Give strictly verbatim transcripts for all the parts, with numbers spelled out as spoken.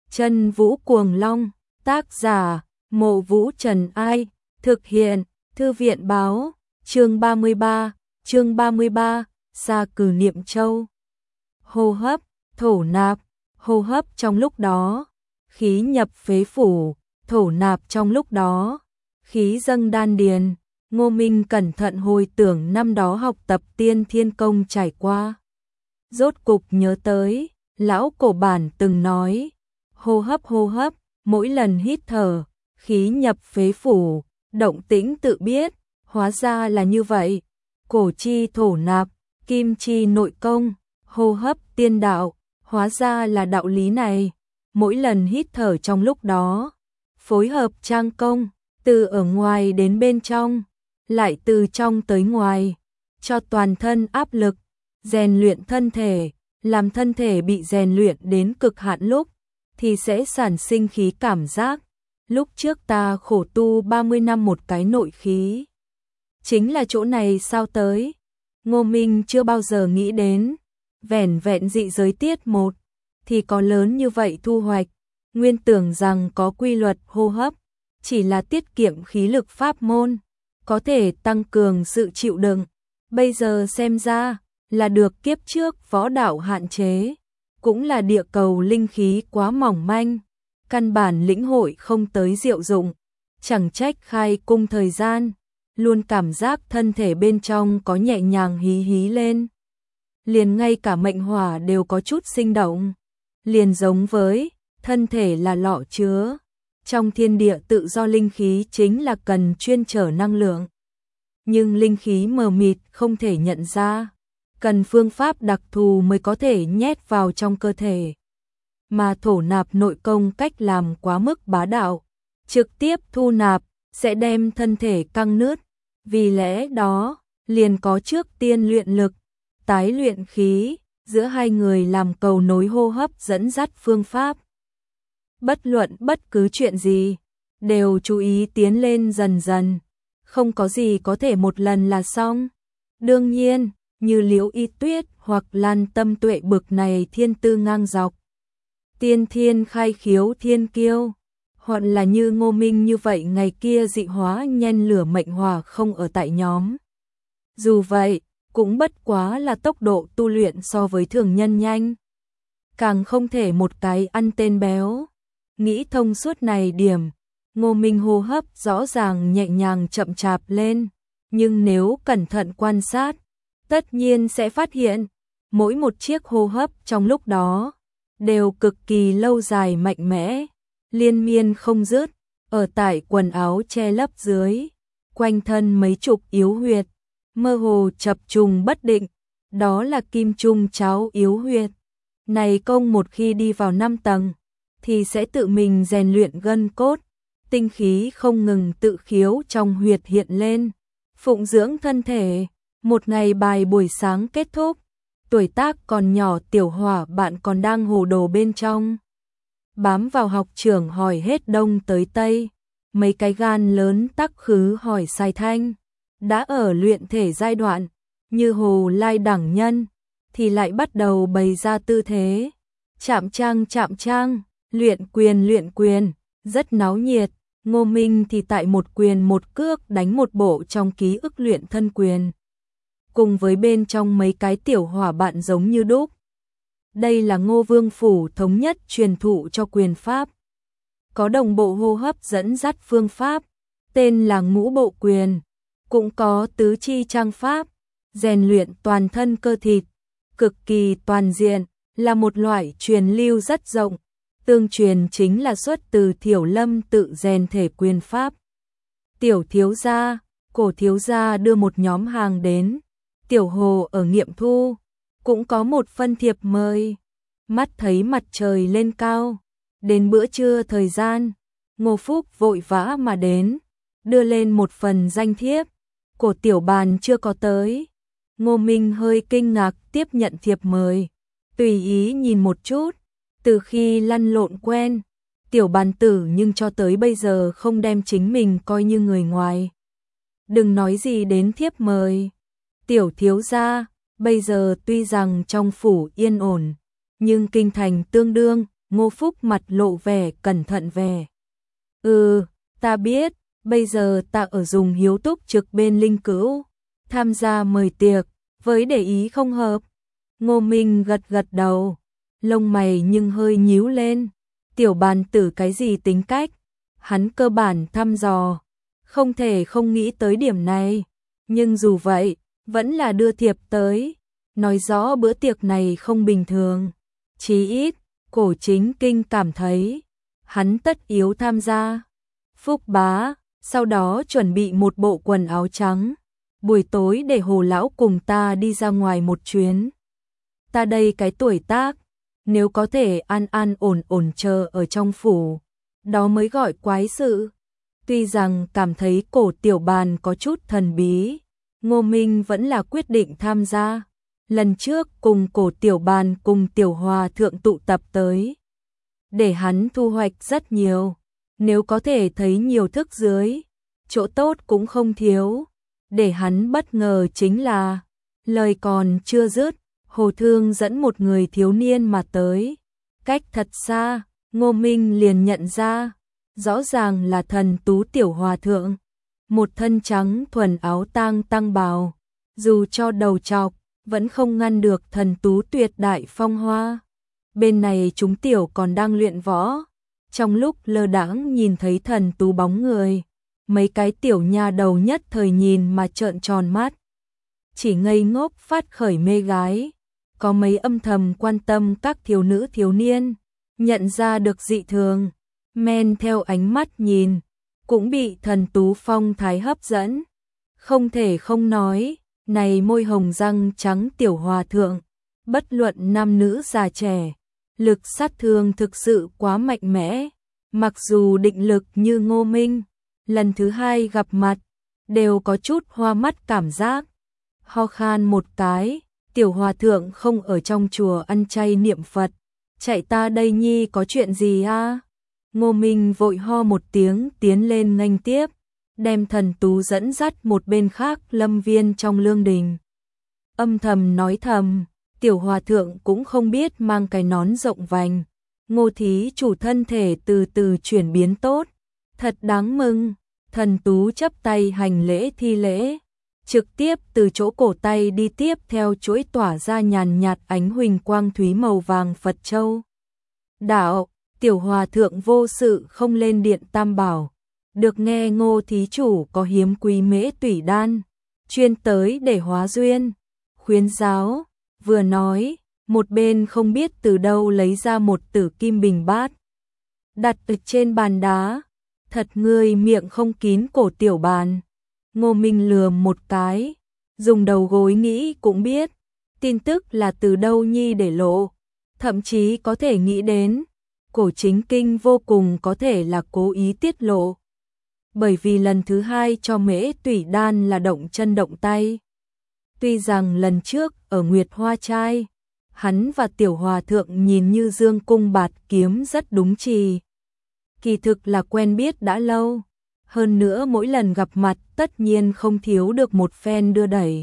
Chân Vũ Cuồng Long, tác giả, Mộ Vũ Trần Ai, thực hiện, Thư viện Báo, chương ba mươi ba, chương ba mươi ba, Sa Cử Niệm Châu. Hô hấp, thổ nạp, hô hấp trong lúc đó, khí nhập phế phủ, thổ nạp trong lúc đó, khí dâng đan điền. Ngô Minh cẩn thận hồi tưởng năm đó học tập Tiên Thiên Công trải qua. Rốt cục nhớ tới, lão cổ bản từng nói, hô hấp hô hấp, mỗi lần hít thở, khí nhập phế phủ, động tĩnh tự biết, hóa ra là như vậy. Cổ chi thổ nạp, kim chi nội công, hô hấp tiên đạo, hóa ra là đạo lý này. Mỗi lần hít thở trong lúc đó, phối hợp trang công, từ ở ngoài đến bên trong, lại từ trong tới ngoài, cho toàn thân áp lực, rèn luyện thân thể, làm thân thể bị rèn luyện đến cực hạn lúc, thì sẽ sản sinh khí cảm giác. Lúc trước ta khổ tu ba mươi năm một cái nội khí. Chính là chỗ này sao tới? Ngô Minh chưa bao giờ nghĩ đến, vẻn vẹn dị giới tiết một, thì có lớn như vậy thu hoạch. Nguyên tưởng rằng có quy luật hô hấp, chỉ là tiết kiệm khí lực pháp môn, có thể tăng cường sự chịu đựng. Bây giờ xem ra, là được kiếp trước võ đạo hạn chế, cũng là địa cầu linh khí quá mỏng manh, căn bản lĩnh hội không tới diệu dụng. Chẳng trách khai cung thời gian, luôn cảm giác thân thể bên trong có nhẹ nhàng hí hí lên. Liền ngay cả mệnh hỏa đều có chút sinh động, liền giống với thân thể là lọ chứa. Trong thiên địa tự do linh khí chính là cần chuyên trở năng lượng. Nhưng linh khí mờ mịt không thể nhận ra, cần phương pháp đặc thù mới có thể nhét vào trong cơ thể. Mà thổ nạp nội công cách làm quá mức bá đạo, trực tiếp thu nạp, sẽ đem thân thể căng nứt. Vì lẽ đó, liền có trước tiên luyện lực, tái luyện khí, giữa hai người làm cầu nối hô hấp dẫn dắt phương pháp. Bất luận bất cứ chuyện gì, đều chú ý tiến lên dần dần, không có gì có thể một lần là xong. Đương nhiên, như Liễu Y Tuyết hoặc Lan Tâm Tuệ bực này thiên tư ngang dọc, tiên thiên khai khiếu thiên kiêu, hoặc là như Ngô Minh như vậy ngày kia dị hóa nhen lửa mệnh hỏa không ở tại nhóm. Dù vậy, cũng bất quá là tốc độ tu luyện so với thường nhân nhanh. Càng không thể một cái ăn tên béo. Nghĩ thông suốt này điểm, Ngô Minh hô hấp rõ ràng nhẹ nhàng chậm chạp lên, nhưng nếu cẩn thận quan sát, tất nhiên sẽ phát hiện, mỗi một chiếc hô hấp trong lúc đó, đều cực kỳ lâu dài mạnh mẽ, liên miên không dứt, ở tại quần áo che lấp dưới, quanh thân mấy chục yếu huyệt, mơ hồ chập trùng bất định, đó là kim trung cháo yếu huyệt. Này công một khi đi vào năm tầng, thì sẽ tự mình rèn luyện gân cốt, tinh khí không ngừng tự khiếu trong huyệt hiện lên, phụng dưỡng thân thể. Một ngày bài buổi sáng kết thúc, tuổi tác còn nhỏ tiểu hỏa bạn còn đang hồ đồ bên trong. Bám vào học trưởng hỏi hết đông tới tây, mấy cái gan lớn tắc khứ hỏi sai thanh. Đã ở luyện thể giai đoạn, như hồ lai đẳng nhân, thì lại bắt đầu bày ra tư thế. Chạm trang chạm trang, luyện quyền luyện quyền, rất náo nhiệt. Ngô Minh thì tại một quyền một cước đánh một bộ trong ký ức luyện thân quyền. Cùng với bên trong mấy cái tiểu hỏa bạn giống như đúc. Đây là Ngô Vương Phủ thống nhất truyền thụ cho quyền pháp. Có đồng bộ hô hấp dẫn dắt phương pháp, tên là ngũ bộ quyền. Cũng có tứ chi trang pháp, rèn luyện toàn thân cơ thịt, cực kỳ toàn diện, là một loại truyền lưu rất rộng. Tương truyền chính là xuất từ Thiểu Lâm tự rèn thể quyền pháp. Tiểu thiếu gia, cổ thiếu gia đưa một nhóm hàng đến, Tiểu Hồ ở nghiệm thu, cũng có một phân thiệp mời. Mắt thấy mặt trời lên cao, đến bữa trưa thời gian, Ngô Phúc vội vã mà đến, đưa lên một phần danh thiếp. Cổ tiểu bàn chưa có tới. Ngô Minh hơi kinh ngạc tiếp nhận thiệp mời, tùy ý nhìn một chút. Từ khi lăn lộn quen, tiểu bàn tử nhưng cho tới bây giờ không đem chính mình coi như người ngoài. Đừng nói gì đến thiếp mời. Tiểu thiếu gia, bây giờ tuy rằng trong phủ yên ổn, nhưng kinh thành tương đương, Ngô Phúc mặt lộ vẻ cẩn thận vẻ. Ừ, ta biết, bây giờ ta ở dùng hiếu túc trực bên Linh Cữu, tham gia mời tiệc, với để ý không hợp. Ngô Minh gật gật đầu, lông mày nhưng hơi nhíu lên. Tiểu Bàn Tử cái gì tính cách, hắn cơ bản thăm dò, không thể không nghĩ tới điểm này, nhưng dù vậy, vẫn là đưa thiệp tới, nói rõ bữa tiệc này không bình thường. Chí ít, Cổ Chính Kinh cảm thấy, hắn tất yếu tham gia. Phúc Bá, sau đó chuẩn bị một bộ quần áo trắng, buổi tối để Hồ lão cùng ta đi ra ngoài một chuyến. Ta đây cái tuổi tác, nếu có thể an an ổn ổn chờ ở trong phủ, đó mới gọi quái sự. Tuy rằng cảm thấy Cổ Tiểu Bàn có chút thần bí, Ngô Minh vẫn là quyết định tham gia. Lần trước cùng Cổ Tiểu Bàn cùng Tiểu Hòa thượng tụ tập tới, để hắn thu hoạch rất nhiều, nếu có thể thấy nhiều thức dưới, chỗ tốt cũng không thiếu. Để hắn bất ngờ chính là, lời còn chưa dứt, Hồ Thương dẫn một người thiếu niên mà tới, cách thật xa, Ngô Minh liền nhận ra, rõ ràng là Thần Tú Tiểu Hòa thượng, một thân trắng thuần áo tang tăng bào, dù cho đầu trọc, vẫn không ngăn được Thần Tú tuyệt đại phong hoa. Bên này chúng tiểu còn đang luyện võ, trong lúc lơ đãng nhìn thấy Thần Tú bóng người, mấy cái tiểu nha đầu nhất thời nhìn mà trợn tròn mắt, chỉ ngây ngốc phát khởi mê gái. Có mấy âm thầm quan tâm các thiếu nữ thiếu niên, nhận ra được dị thường, men theo ánh mắt nhìn, cũng bị Thần Tú phong thái hấp dẫn. Không thể không nói, này môi hồng răng trắng Tiểu Hòa thượng, bất luận nam nữ già trẻ, lực sát thương thực sự quá mạnh mẽ. Mặc dù định lực như Ngô Minh, lần thứ hai gặp mặt, đều có chút hoa mắt cảm giác. Ho khan một cái, Tiểu Hòa thượng không ở trong chùa ăn chay niệm Phật, chạy ta đây nhi có chuyện gì a? Ngô Minh vội ho một tiếng tiến lên nghênh tiếp, đem Thần Tú dẫn dắt một bên khác lâm viên trong lương đình. Âm thầm nói thầm, Tiểu Hòa thượng cũng không biết mang cái nón rộng vành, Ngô thí chủ thân thể từ từ chuyển biến tốt, thật đáng mừng. Thần Tú chấp tay hành lễ thi lễ, trực tiếp từ chỗ cổ tay đi tiếp theo chuỗi tỏa ra nhàn nhạt ánh huỳnh quang thúy màu vàng Phật châu. Đạo, Tiểu Hòa thượng vô sự không lên điện Tam Bảo, được nghe Ngô thí chủ có hiếm quý mễ tủy đan, chuyên tới để hóa duyên, khuyến giáo, vừa nói, một bên không biết từ đâu lấy ra một tử kim bình bát, đặt ở trên bàn đá. Thật ngươi miệng không kín Cổ Tiểu Bàn. Ngô Minh lườm một cái, dùng đầu gối nghĩ cũng biết, tin tức là từ đâu nhi để lộ, thậm chí có thể nghĩ đến, Cổ Chính Kinh vô cùng có thể là cố ý tiết lộ. Bởi vì lần thứ hai cho mễ tủy đan là động chân động tay. Tuy rằng lần trước ở Nguyệt Hoa Trai, hắn và Tiểu Hòa thượng nhìn như dương cung bạt kiếm rất đúng trì. Kỳ thực là quen biết đã lâu, hơn nữa mỗi lần gặp mặt tất nhiên không thiếu được một phen đưa đẩy.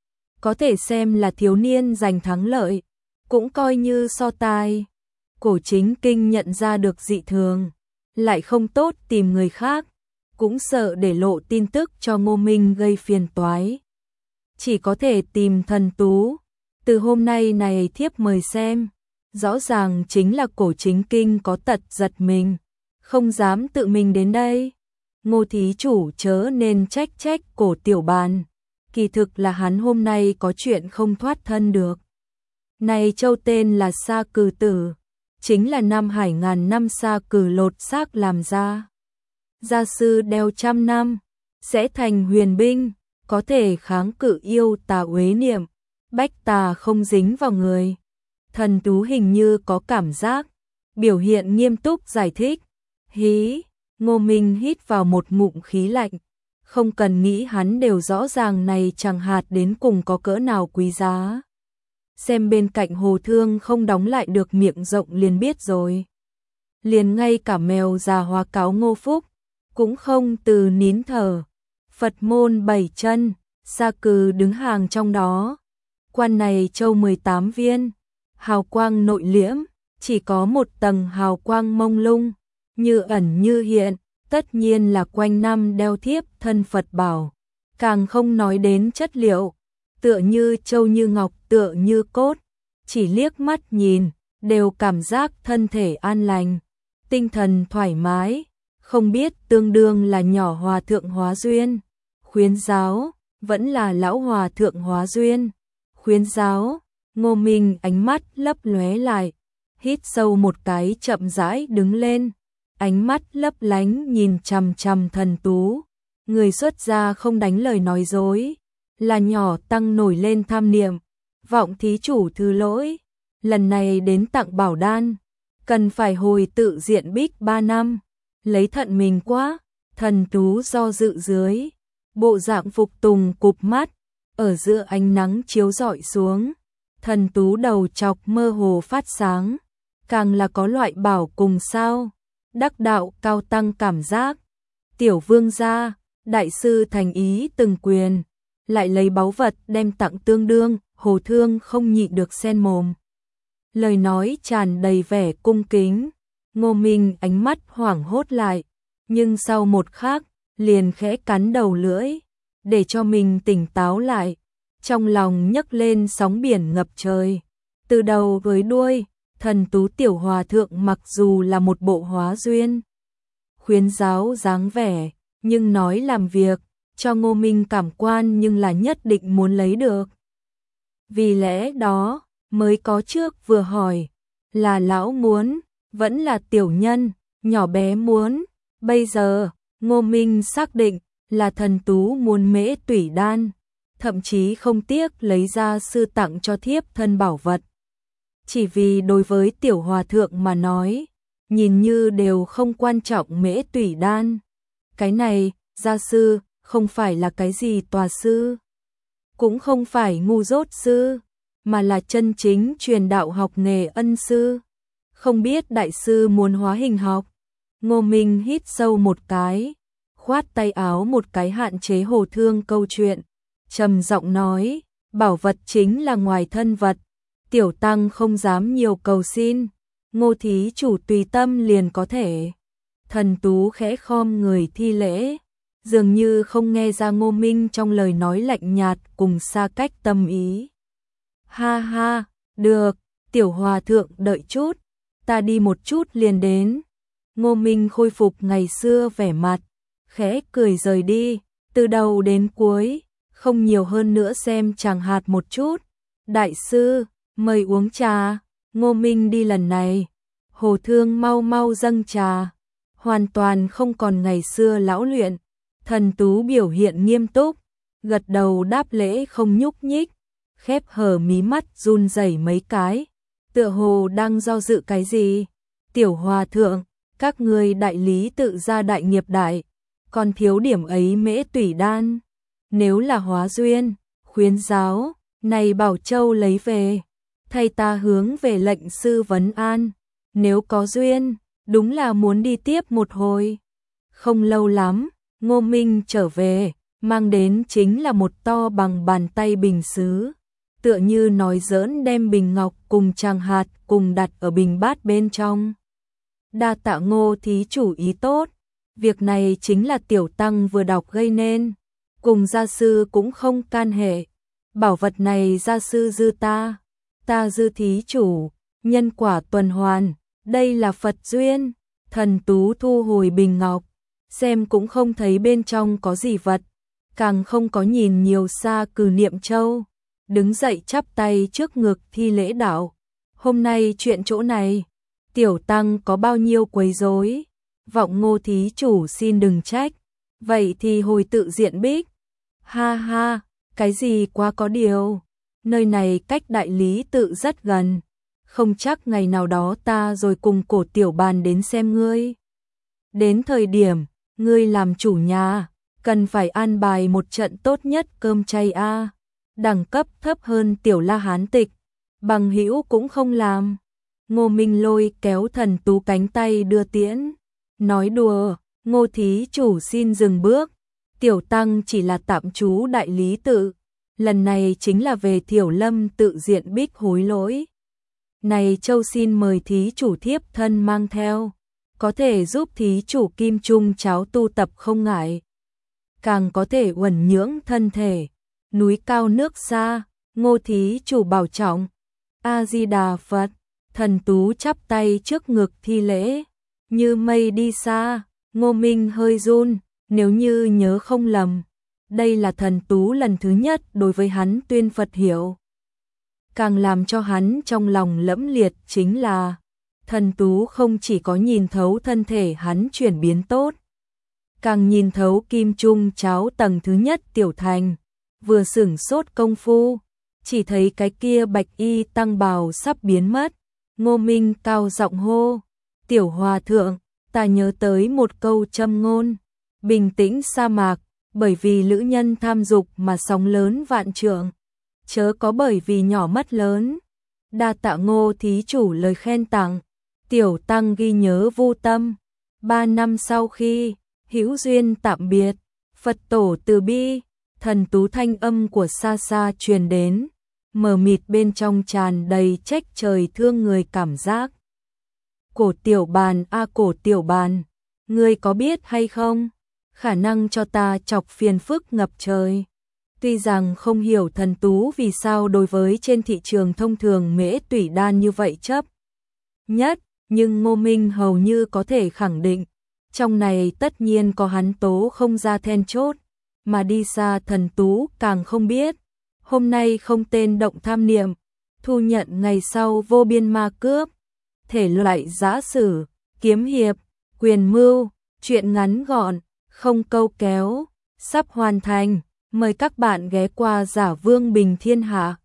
Có thể xem là thiếu niên giành thắng lợi, cũng coi như so tài. Cổ Chính Kinh nhận ra được dị thường, lại không tốt tìm người khác, cũng sợ để lộ tin tức cho Ngô Minh gây phiền toái. Chỉ có thể tìm Thần Tú, từ hôm nay này thiếp mời xem, rõ ràng chính là Cổ Chính Kinh có tật giật mình. Không dám tự mình đến đây. Ngô thí chủ chớ nên trách trách Cổ Tiểu Bàn, kỳ thực là hắn hôm nay có chuyện không thoát thân được. Này châu tên là Sa Cừ Tử, chính là Nam Hải ngàn năm sa cừ lột xác làm ra. Gia sư đeo trăm năm, sẽ thành huyền binh, có thể kháng cự yêu tà uế niệm, bách tà không dính vào người. Thần Tú hình như có cảm giác, biểu hiện nghiêm túc giải thích. Hí, Ngô Minh hít vào một ngụm khí lạnh, không cần nghĩ hắn đều rõ ràng này chẳng hạt đến cùng có cỡ nào quý giá. Xem bên cạnh Hồ Thương không đóng lại được miệng rộng liền biết rồi. Liền ngay cả mèo già hóa cáo Ngô Phúc, cũng không từ nín thở. Phật môn bảy chân, Sa Cừ đứng hàng trong đó. Quan này châu mười tám viên, hào quang nội liễm, chỉ có một tầng hào quang mông lung, như ẩn như hiện, tất nhiên là quanh năm đeo thiếp thân Phật bảo, càng không nói đến chất liệu, tựa như châu như ngọc, tựa như cốt, chỉ liếc mắt nhìn, đều cảm giác thân thể an lành, tinh thần thoải mái, không biết tương đương là nhỏ hòa thượng hóa duyên, khuyến giáo, vẫn là lão hòa thượng hóa duyên, khuyến giáo. Ngô Minh ánh mắt lấp lóe lại, hít sâu một cái chậm rãi đứng lên, ánh mắt lấp lánh nhìn chằm chằm Thần Tú, người xuất gia không đánh lời nói dối, là nhỏ tăng nổi lên tham niệm, vọng thí chủ thứ lỗi, lần này đến tặng bảo đan, cần phải hồi tự diện bích ba năm, lấy thận mình quá. Thần Tú do dự dưới, bộ dạng phục tùng cụp mắt, ở giữa ánh nắng chiếu rọi xuống, Thần Tú đầu chọc mơ hồ phát sáng, càng là có loại bảo cùng sao, đắc đạo cao tăng cảm giác. Tiểu vương gia, đại sư thành ý từng quyền, lại lấy báu vật đem tặng tương đương, Hồ Thương không nhịn được sen mồm. Lời nói tràn đầy vẻ cung kính, Ngô Minh ánh mắt hoảng hốt lại, nhưng sau một khắc, liền khẽ cắn đầu lưỡi, để cho mình tỉnh táo lại, trong lòng nhấc lên sóng biển ngập trời. Từ đầu với đuôi, Thần Tú tiểu hòa thượng mặc dù là một bộ hóa duyên, khuyến giáo dáng vẻ, nhưng nói làm việc, cho Ngô Minh cảm quan nhưng là nhất định muốn lấy được. Vì lẽ đó, mới có trước vừa hỏi, là lão muốn, vẫn là tiểu nhân, nhỏ bé muốn. Bây giờ, Ngô Minh xác định là Thần Tú muốn mễ tủy đan, thậm chí không tiếc lấy ra sư tặng cho thiếp thân bảo vật. Chỉ vì đối với tiểu hòa thượng mà nói, nhìn như đều không quan trọng mễ tủy đan. Cái này, gia sư, không phải là cái gì tòa sư, cũng không phải ngu dốt sư, mà là chân chính truyền đạo học nghề ân sư. Không biết đại sư muốn hóa hình học. Ngô Minh hít sâu một cái, khoát tay áo một cái hạn chế Hồ Thương câu chuyện, trầm giọng nói, bảo vật chính là ngoài thân vật, tiểu tăng không dám nhiều cầu xin, Ngô thí chủ tùy tâm liền có thể. Thần Tú khẽ khom người thi lễ, dường như không nghe ra Ngô Minh trong lời nói lạnh nhạt cùng xa cách tâm ý. Ha ha, được, tiểu hòa thượng đợi chút, ta đi một chút liền đến. Ngô Minh khôi phục ngày xưa vẻ mặt, khẽ cười rời đi, từ đầu đến cuối, không nhiều hơn nữa xem chàng hạt một chút. Đại sư, mời uống trà. Ngô Minh đi lần này, Hồ Thương mau mau dâng trà, hoàn toàn không còn ngày xưa lão luyện. Thần Tú biểu hiện nghiêm túc, gật đầu đáp lễ không nhúc nhích, khép hờ mí mắt run rẩy mấy cái, tựa hồ đang do dự cái gì. Tiểu hòa thượng, các ngươi đại lý tự gia đại nghiệp đại, còn thiếu điểm ấy mễ tủy đan. Nếu là hóa duyên, khuyến giáo, này Bảo Châu lấy về, thay ta hướng về lệnh sư vấn an. Nếu có duyên, đúng là muốn đi tiếp một hồi. Không lâu lắm, Ngô Minh trở về, mang đến chính là một to bằng bàn tay bình sứ, tựa như nói giỡn đem bình ngọc cùng tràng hạt cùng đặt ở bình bát bên trong. Đa tạ Ngô thí chủ ý tốt, việc này chính là tiểu tăng vừa đọc gây nên, cùng gia sư cũng không can hệ. Bảo vật này gia sư dư ta, ta dư thí chủ, nhân quả tuần hoàn, đây là Phật duyên. Thần Tú thu hồi bình ngọc, xem cũng không thấy bên trong có gì vật, càng không có nhìn nhiều xa cử niệm châu, đứng dậy chắp tay trước ngực thi lễ đạo. Hôm nay chuyện chỗ này, tiểu tăng có bao nhiêu quấy rối, vọng Ngô thí chủ xin đừng trách, vậy thì hồi tự diện bích. Ha ha, cái gì quá có điều, nơi này cách đại lý tự rất gần, không chắc ngày nào đó ta rồi cùng cổ tiểu bàn đến xem ngươi. Đến thời điểm, ngươi làm chủ nhà, cần phải an bài một trận tốt nhất cơm chay a. Đẳng cấp thấp hơn tiểu La Hán tịch, bằng hữu cũng không làm. Ngô Minh lôi kéo Thần Tú cánh tay đưa tiễn, nói đùa, Ngô thí chủ xin dừng bước, tiểu tăng chỉ là tạm trú đại lý tự, lần này chính là về Thiểu Lâm tự diện bích hối lỗi. Này Châu xin mời thí chủ thiếp thân mang theo, có thể giúp thí chủ kim trung cháo tu tập không ngại, càng có thể uẩn nhưỡng thân thể. Núi cao nước xa, Ngô thí chủ bảo trọng. A Di Đà Phật. Thần Tú chắp tay trước ngực thi lễ, như mây đi xa. Ngô Minh hơi run, nếu như nhớ không lầm, đây là Thần Tú lần thứ nhất đối với hắn tuyên Phật hiệu. Càng làm cho hắn trong lòng lẫm liệt chính là Thần Tú không chỉ có nhìn thấu thân thể hắn chuyển biến tốt, càng nhìn thấu kim trung cháo tầng thứ nhất tiểu thành. Vừa sửng sốt công phu, chỉ thấy cái kia bạch y tăng bào sắp biến mất. Ngô Minh cao giọng hô, tiểu hòa thượng, ta nhớ tới một câu châm ngôn, bình tĩnh sa mạc, bởi vì lữ nhân tham dục mà sóng lớn vạn trượng, chớ có bởi vì nhỏ mất lớn. Đa tạ Ngô thí chủ lời khen tặng, tiểu tăng ghi nhớ vô tâm. Ba năm sau khi hữu duyên tạm biệt, Phật tổ từ bi. Thần Tú thanh âm của xa xa truyền đến, mờ mịt bên trong tràn đầy trách trời thương người cảm giác. Cổ tiểu bàn a à, cổ tiểu bàn, ngươi có biết hay không, khả năng cho ta chọc phiền phức ngập trời. Tuy rằng không hiểu Thần Tú vì sao đối với trên thị trường thông thường mễ tủy đan như vậy chấp nhất, nhưng Ngô Minh hầu như có thể khẳng định, trong này tất nhiên có hắn tố không ra then chốt. Mà đi xa Thần Tú càng không biết, hôm nay không tên động tham niệm, thu nhận ngày sau vô biên ma cướp, thể loại giã sử, kiếm hiệp, quyền mưu, truyện ngắn gọn, không câu kéo, sắp hoàn thành, mời các bạn ghé qua Giả Vương Bình Thiên Hạ.